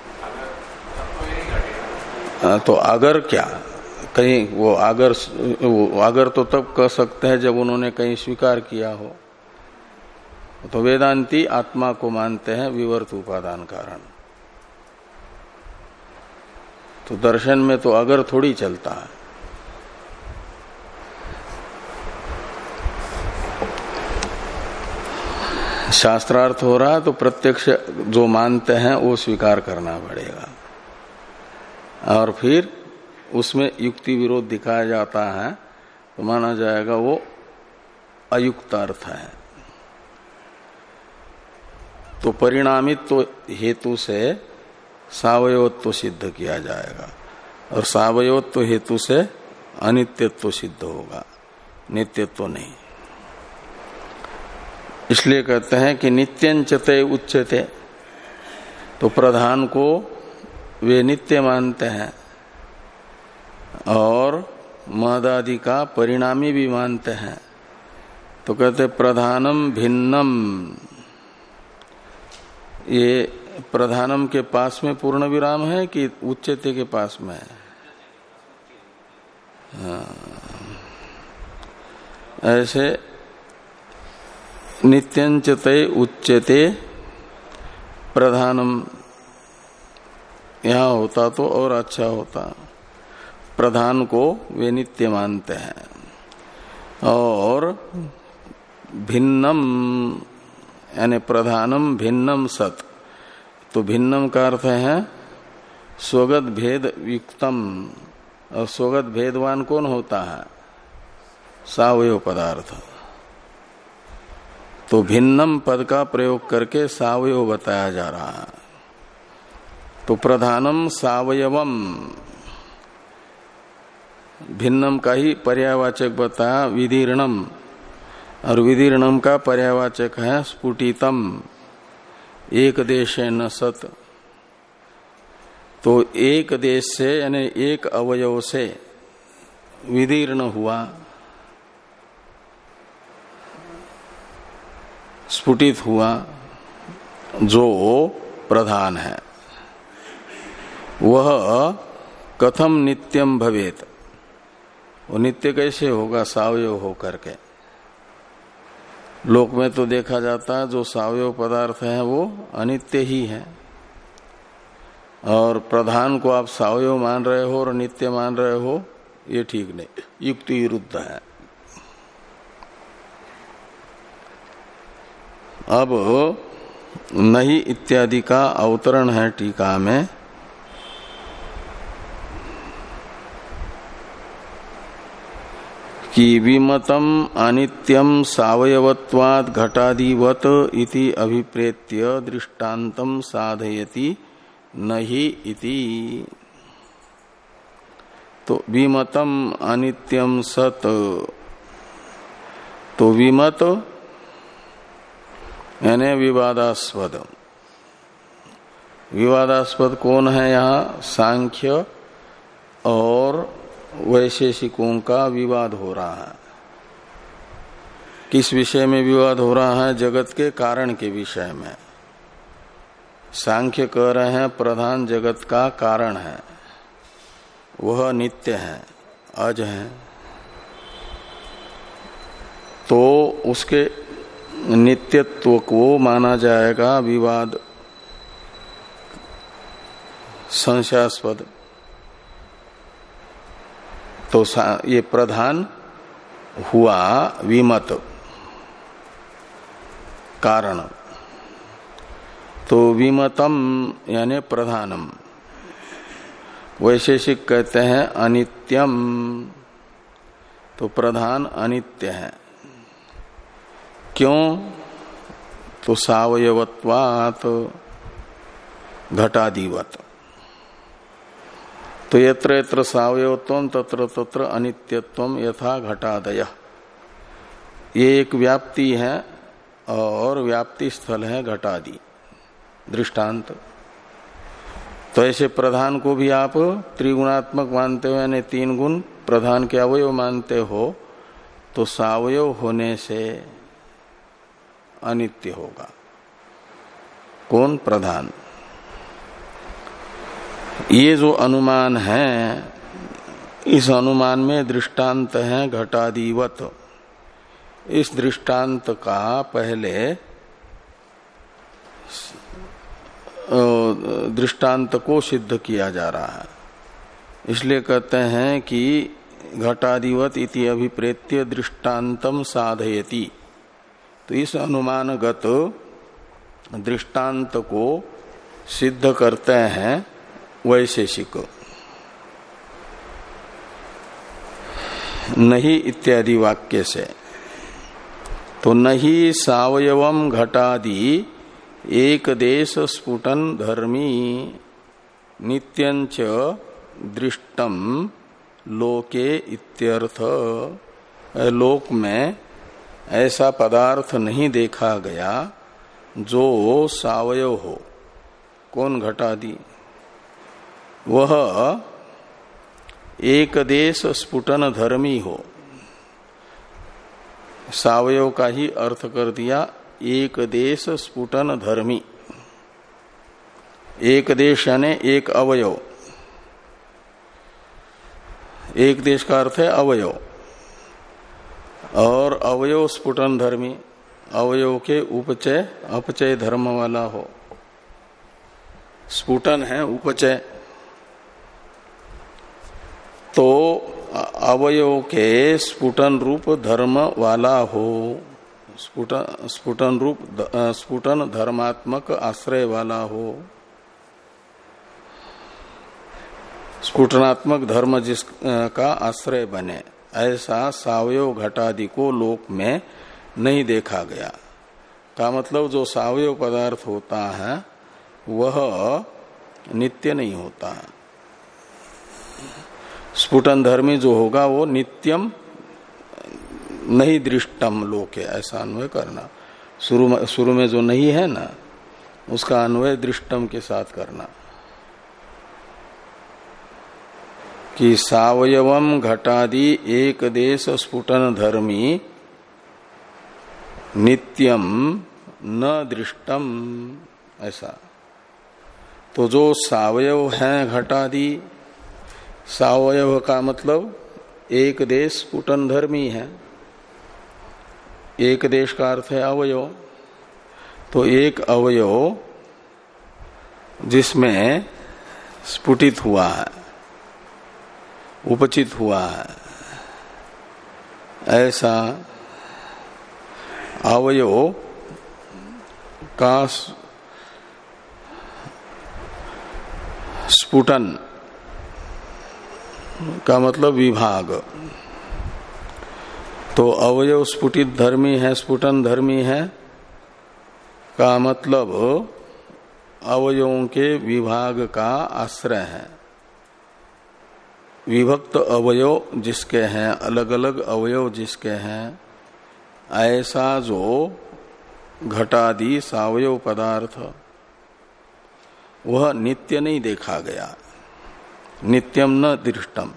तो अगर क्या कहीं वो अगर वो अगर तो तब कह सकते हैं जब उन्होंने कहीं स्वीकार किया हो। तो वेदांती आत्मा को मानते हैं विवर्त उपादान कारण। तो दर्शन में तो अगर थोड़ी चलता है। शास्त्रार्थ हो रहा तो प्रत्यक्ष जो मानते हैं वो स्वीकार करना पड़ेगा, और फिर उसमें युक्ति विरोध दिखाया जाता है तो माना जाएगा वो अयुक्त अर्थ है। तो परिणामित्व हेतु से सावयवत्व सिद्ध किया जाएगा, और सावयवत्व हेतु से अनित्यत्व सिद्ध होगा, नित्यत्व नहीं। इसलिए कहते हैं कि नित्यंचते उच्चते, तो प्रधान को वे नित्य मानते हैं और महदादि का परिणामी भी मानते हैं। तो कहते प्रधानम भिन्नम, ये प्रधानम के पास में पूर्ण विराम है कि उच्चते के पास में है? हाँ। ऐसे नित्यंचते उच्चते प्रधानम यहां होता तो और अच्छा होता। प्रधान को वे नित्य मानते हैं, और भिन्नम यानी प्रधानम भिन्नम सत, तो भिन्नम का अर्थ है स्वगत भेद युक्तम, और स्वगत भेदवान कौन होता है? सावयव पदार्थ। तो भिन्नम पद का प्रयोग करके सावयव बताया जा रहा है। तो प्रधानम सावयवम, भिन्नम का ही पर्यायवाचक बताया विदीर्णम, और विदीर्णम का पर्यायवाचक है स्फुटितम, एक देशेन सत। तो एक देश से यानी एक अवयव से विदीर्ण हुआ, स्फुटित हुआ जो प्रधान है, वह कथम नित्यम भवेत, वो नित्य कैसे होगा? सावयव होकर के। लोक में तो देखा जाता है जो सावयव पदार्थ है वो अनित्य ही है, और प्रधान को आप सावयव मान रहे हो और नित्य मान रहे हो, ये ठीक नहीं, युक्ति विरुद्ध है। अब नहीं इत्यादि का अवतरण है टीका में। कि विमतम अनित्यम सावयवत्वात् घटादिवत इति अभिप्रेत्य दृष्टान्तम साधयति नहि इति। तो विमतम अनित्यम सत, तो विमत यानी विवादास्पद। विवादास्पद कौन है यहाँ? सांख्य और वैशेषिकों का विवाद हो रहा है। किस विषय में विवाद हो रहा है? जगत के कारण के विषय में। सांख्य कह रहे हैं प्रधान जगत का कारण है, वह नित्य है, अज है, तो उसके नित्यत्व को माना जाएगा विवाद संशयास्पद। तो ये प्रधान हुआ विमत कारण, तो विमतम यानी प्रधानम। वैशेषिक कहते हैं अनित्यम, तो प्रधान अनित्य है। क्यों? तो सावयवत्वात् घटादिवत। तो यत्र यत्र सावयवत्वम तत्र तत्र अनित्यत्वम यथा घटादय, ये एक व्याप्ति है और व्याप्ति स्थल है घटादि दृष्टांत। तो ऐसे प्रधान को भी आप त्रिगुणात्मक मानते हो, यानी तीन गुण प्रधान के अवयव मानते हो, तो सावयव होने से अनित्य होगा। कौन? प्रधान। ये जो अनुमान है, इस अनुमान में दृष्टांत है घटादिवत। इस दृष्टांत का पहले दृष्टांत को सिद्ध किया जा रहा है। इसलिए कहते हैं कि घटादिवत इति अभिप्रेत्य दृष्टांतम साधयति। तो इस अनुमानगत दृष्टांत को सिद्ध करते हैं वैशेषिक। नहीं इत्यादि वाक्य से तो नहीं सावयवम घटादि एक देश स्फुटन धर्मी नित्यंच दृष्टम लोके इत्यर्थ। लोक में ऐसा पदार्थ नहीं देखा गया जो सावयव हो। कौन घटादि? वह एक देश स्फुटन धर्मी हो। सावयव का ही अर्थ कर दिया एक देश स्फुटन धर्मी। एक देश यानी एक अवयव। एक देश का अर्थ है अवयव, और अवयव स्फुटन धर्मी, अवयव के उपचय अपचय धर्म वाला हो। स्फुटन है उपचय, तो अवयव के स्फुटन रूप धर्म वाला हो। स्फुटन स्फुटन रूप स्फुटन धर्मात्मक आश्रय वाला हो। स्फुटनात्मक धर्म जिसका आश्रय बने, ऐसा सावयव घटादि को लोक में नहीं देखा गया। का मतलब जो सावयव पदार्थ होता है वह नित्य नहीं होता है। स्फुटन धर्मी जो होगा वो नित्यम नहीं दृष्टम लोके, ऐसा अन्वय करना। शुरू में शुरू में जो नहीं है ना, उसका अन्वय दृष्टम के साथ करना कि सावयवम घटादि एक देश स्फुटन धर्मी नित्यम न दृष्टम, ऐसा। तो जो सावयव है घटादि, सावयव का मतलब एक देश स्फुटन धर्मी है। एक देश का अर्थ है अवयव। तो एक अवयव जिसमें स्फुटित हुआ है, उपचित हुआ है, ऐसा अवयव का स्फुटन का मतलब विभाग। तो अवयव स्फुटित धर्मी है, स्फुटन धर्मी है का मतलब अवयवों के विभाग का आश्रय है। विभक्त अवयव जिसके हैं, अलग अलग अवयव जिसके हैं, ऐसा जो घटादि सावयव पदार्थ वह नित्य नहीं देखा गया। नित्यम न दृष्टम।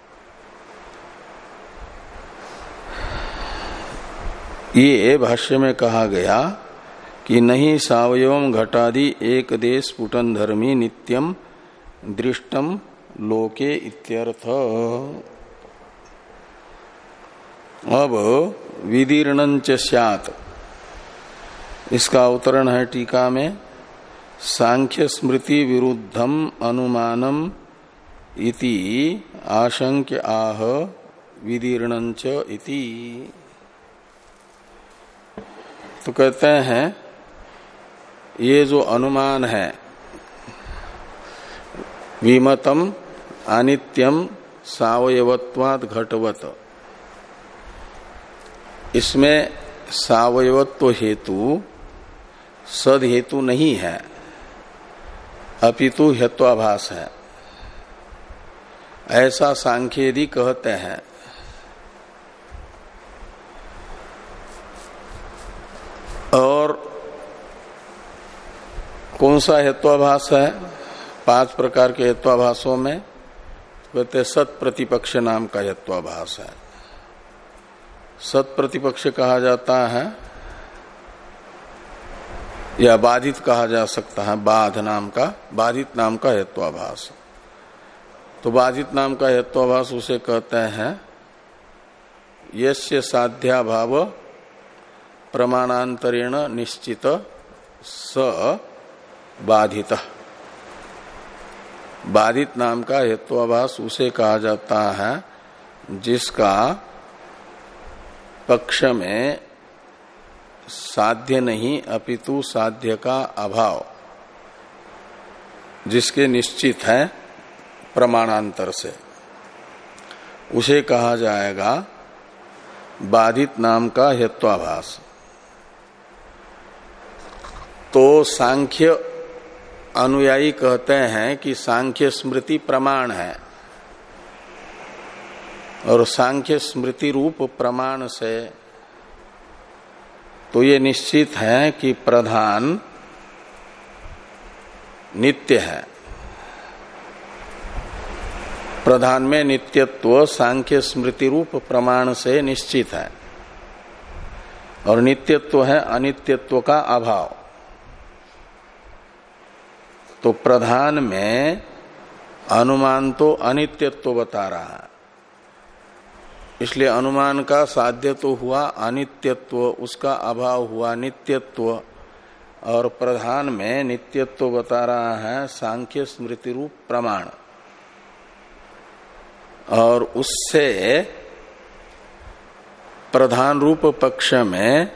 ये भाष्य में कहा गया कि नहीं सावयवम घटादि एक देश स्फुटन धर्मी नित्यम दृष्टम लोके इत्यर्थ। अब विदीर्णंच स्यात्, इसका अवतरण है टीका में। सांख्य स्मृति विरुद्धम अनुमानम इति आशंक्य आह विदीर्णंच इति। तो कहते हैं ये जो अनुमान है विमतम अनित्यम सावयवत्वाद घटवत, इसमें सावयवत्व हेतु सद हेतु नहीं है, अपितु हेत्वाभास है, ऐसा सांख्येदि कहते हैं। और कौन सा हेत्वाभास है? पांच प्रकार के हेत्वाभासों में कहते सत प्रतिपक्ष नाम का हेत्वाभास है। सत प्रतिपक्ष कहा जाता है या बाधित कहा जा सकता है, बाध नाम का, बाधित नाम का हेत्वाभास। तो बाधित नाम का हेत्वाभास उसे कहते हैं यस्य साध्याभाव प्रमाणांतरेण निश्चित स बाधित। बाधित नाम का हेत्वाभास उसे कहा जाता है जिसका पक्ष में साध्य नहीं अपितु साध्य का अभाव जिसके निश्चित है प्रमाणांतर से, उसे कहा जाएगा बाधित नाम का हेत्वाभास। तो सांख्य अनुयायी कहते हैं कि सांख्य स्मृति प्रमाण है, और सांख्य स्मृति रूप प्रमाण से तो ये निश्चित है कि प्रधान नित्य है। प्रधान में नित्यत्व सांख्य स्मृति रूप प्रमाण से निश्चित है, और नित्यत्व है अनित्यत्व का अभाव। तो प्रधान में अनुमान तो अनित्यत्व बता रहा है, इसलिए अनुमान का साध्य तो हुआ अनित्यत्व, उसका अभाव हुआ नित्यत्व, और प्रधान में नित्यत्व बता रहा है सांख्य स्मृति रूप प्रमाण। और उससे प्रधान रूप पक्ष में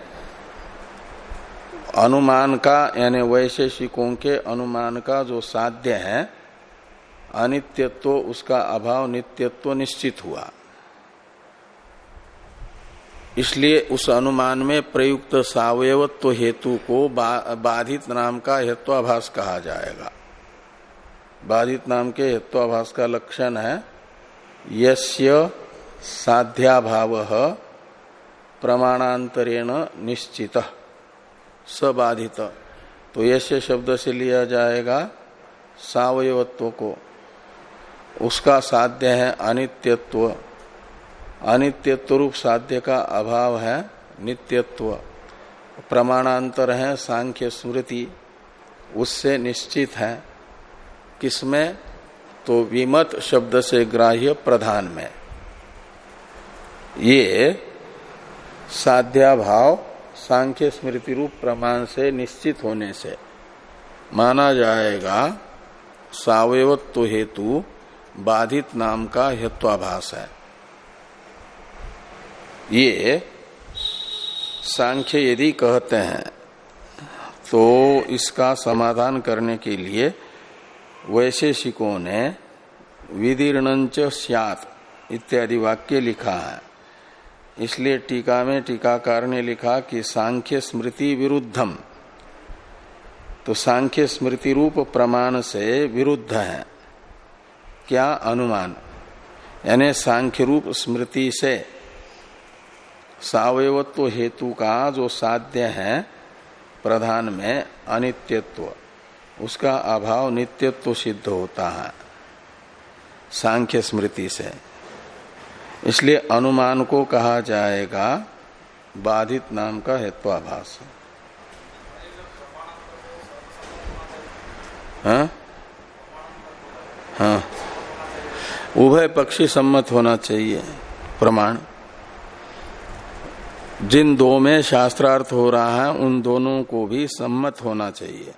अनुमान का यानी वैशेषिकों के अनुमान का जो साध्य है अनित्यत्व, उसका अभाव नित्यत्व निश्चित हुआ। इसलिए उस अनुमान में प्रयुक्त सावयवत्व हेतु को बा, बाधित नाम का हेत्वाभास कहा जाएगा। बाधित नाम के हेत्वाभास का लक्षण है यस्य साध्याभावः प्रमाणांतरेण निश्चितः सबाधित। तो यस्य शब्द से लिया जाएगा सावयवत्व को, उसका साध्य है अनित्यत्व, अनित्यत्व रूप साध्य का अभाव है नित्यत्व, प्रमाणांतर है सांख्य स्मृति, उससे निश्चित है किसमें, तो विमत शब्द से ग्राह्य प्रधान में। ये साध्याभाव सांख्य स्मृति रूप प्रमाण से निश्चित होने से माना जाएगा सावयवत्व हेतु बाधित नाम का हेत्वाभास है। ये सांख्य यदि कहते हैं तो इसका समाधान करने के लिए वैशेषिकों ने विदीर्णंच स्यात् इत्यादि वाक्य लिखा है। इसलिए टीका में टीकाकार ने लिखा कि सांख्य स्मृति विरुद्धम, तो सांख्य स्मृति रूप प्रमाण से विरुद्ध है क्या, अनुमान, यानी सांख्य रूप स्मृति से सावयवत्व हेतु का जो साध्य है प्रधान में अनित्यत्व, उसका अभाव नित्यत्व सिद्ध होता है सांख्य स्मृति से। इसलिए अनुमान को कहा जाएगा बाधित नाम का हेत्वाभास। हाँ हाँ, उभय पक्षी सम्मत होना चाहिए प्रमाण। जिन दो में शास्त्रार्थ हो रहा है उन दोनों को भी सम्मत होना चाहिए।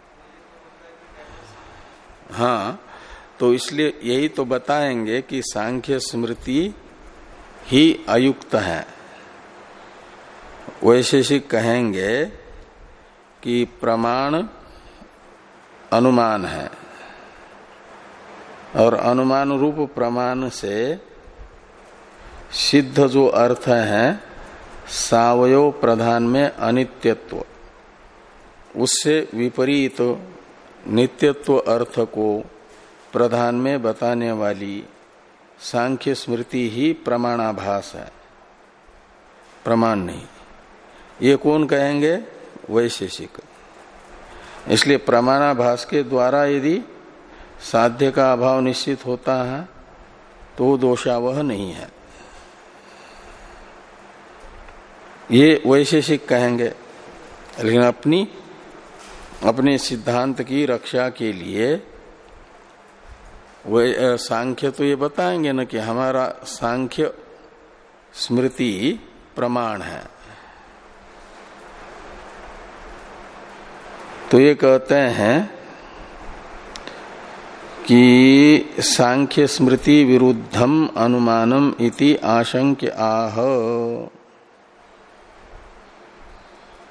हाँ, तो इसलिए यही तो बताएंगे कि सांख्य स्मृति ही अयुक्त है। वैशेषिक कहेंगे कि प्रमाण अनुमान है, और अनुमान रूप प्रमाण से सिद्ध जो अर्थ है सावयव प्रधान में अनित्यत्व, उससे विपरीत नित्यत्व अर्थ को प्रधान में बताने वाली सांख्य स्मृति ही प्रमाणाभास है, प्रमाण नहीं। ये कौन कहेंगे, वैशेषिक। इसलिए प्रमाणाभास के द्वारा यदि साध्य का अभाव निश्चित होता है तो दोषावह नहीं है, ये वैशेषिक कहेंगे। लेकिन अपनी अपने सिद्धांत की रक्षा के लिए वे सांख्य तो ये बताएंगे न कि हमारा सांख्य स्मृति प्रमाण है। तो ये कहते हैं कि सांख्य स्मृति विरुद्धम अनुमानम इति आशंक्य आह।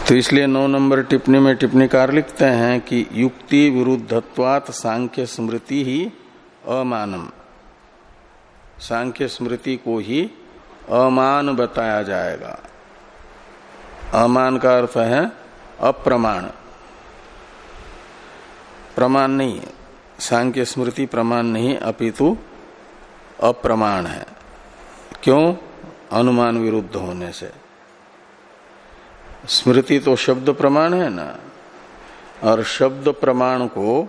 तो इसलिए नौ नंबर टिप्पणी में टिप्पणीकार लिखते हैं कि युक्ति विरुद्धत्वात् सांख्य स्मृति ही अमानम, सांख्य स्मृति को ही अमान बताया जाएगा। अमान का अर्थ है अप्रमाण, प्रमाण नहीं है। सांख्य स्मृति प्रमाण नहीं अपितु अप्रमाण है। क्यों? अनुमान विरुद्ध होने से। स्मृति तो शब्द प्रमाण है ना, और शब्द प्रमाण को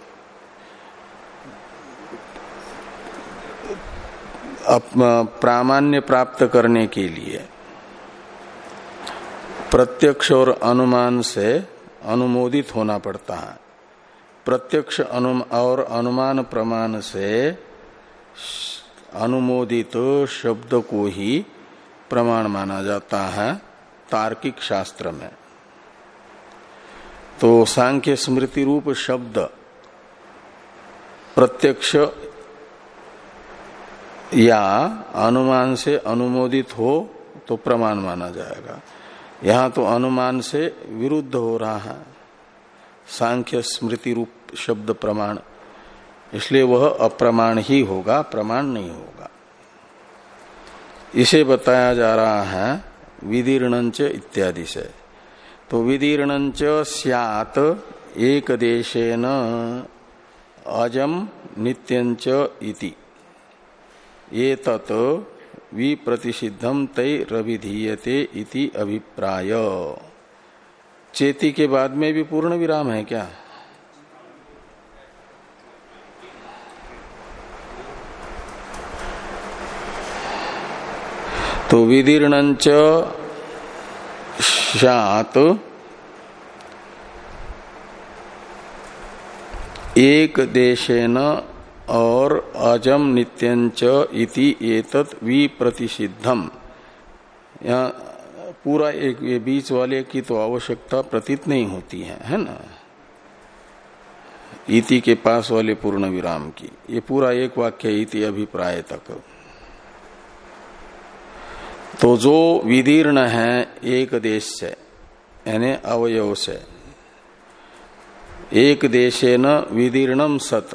प्रामाण्य प्राप्त करने के लिए प्रत्यक्ष और अनुमान से अनुमोदित होना पड़ता है। प्रत्यक्ष अनु और अनुमान प्रमाण से अनुमोदित शब्द को ही प्रमाण माना जाता है तार्किक शास्त्र में। तो सांख्य स्मृति रूप शब्द प्रत्यक्ष या अनुमान से अनुमोदित हो तो प्रमाण माना जाएगा। यहां तो अनुमान से विरुद्ध हो रहा है सांख्य स्मृति रूप शब्द प्रमाण, इसलिए वह अप्रमाण ही होगा, प्रमाण नहीं होगा। इसे बताया जा रहा है विदीर्णंच इत्यादि से। तो विदीर्णंच स्यात् एक देशेन अजम नित्यंच इति एतत् विप्रतिषिद्धम तैरभिधीयते इति अभिप्राय। चेति के बाद में भी पूर्ण विराम है क्या? तो विदीर्णंच स्यात् एक देशेन और अजम नित्यंच इति एतत् विप्रतिषिद्धम। यहाँ पूरा एक ये बीच वाले की तो आवश्यकता प्रतीत नहीं होती है, है ना, इति के पास वाले पूर्ण विराम की। ये पूरा एक वाक्य इति अभिप्राय तक। तो जो विदीर्ण है एक देश से यानी अवयव से, एक देशेन विदीर्णम सत,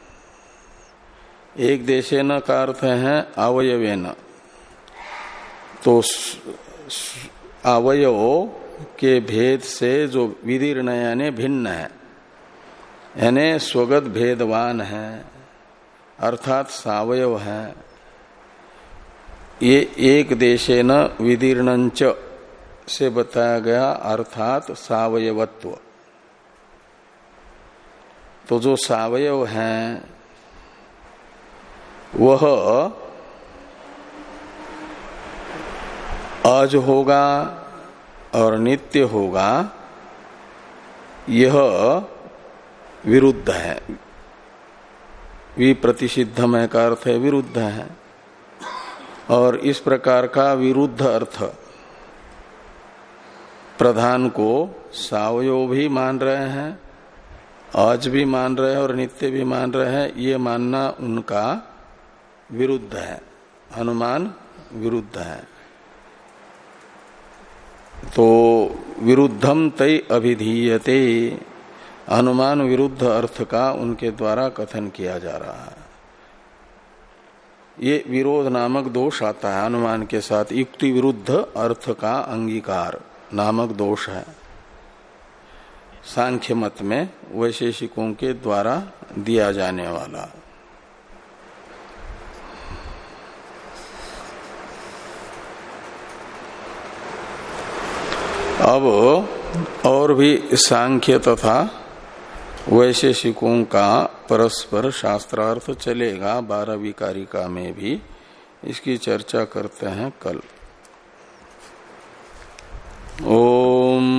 एक देशेन का अर्थ है अवयवेन। तो अवयव के भेद से जो विदीर्ण यानी भिन्न है, यानी स्वगत भेदवान है, अर्थात सावयव है, ये एक देशेन विदीर्णंच से बताया गया, अर्थात सावयवत्व। तो जो सावयव है वह अज होगा और नित्य होगा, यह विरुद्ध है। विप्रतिषिद्धम है का अर्थ है विरुद्ध है। और इस प्रकार का विरुद्ध अर्थ प्रधान को सावयव भी मान रहे हैं, आज भी मान रहे हैं और नित्य भी मान रहे हैं। ये मानना उनका विरुद्ध है, अनुमान विरुद्ध है। तो विरुद्धम तै अभिधीयते, अनुमान विरुद्ध अर्थ का उनके द्वारा कथन किया जा रहा है। ये विरोध नामक दोष आता है अनुमान के साथ, युक्ति विरुद्ध अर्थ का अंगीकार नामक दोष है सांख्य मत में वैशेषिकों के द्वारा दिया जाने वाला। अब और भी सांख्य तथा वैशेषिकों का परस्पर शास्त्रार्थ चलेगा। बारहवीं कारिका में भी इसकी चर्चा करते हैं कल। ओम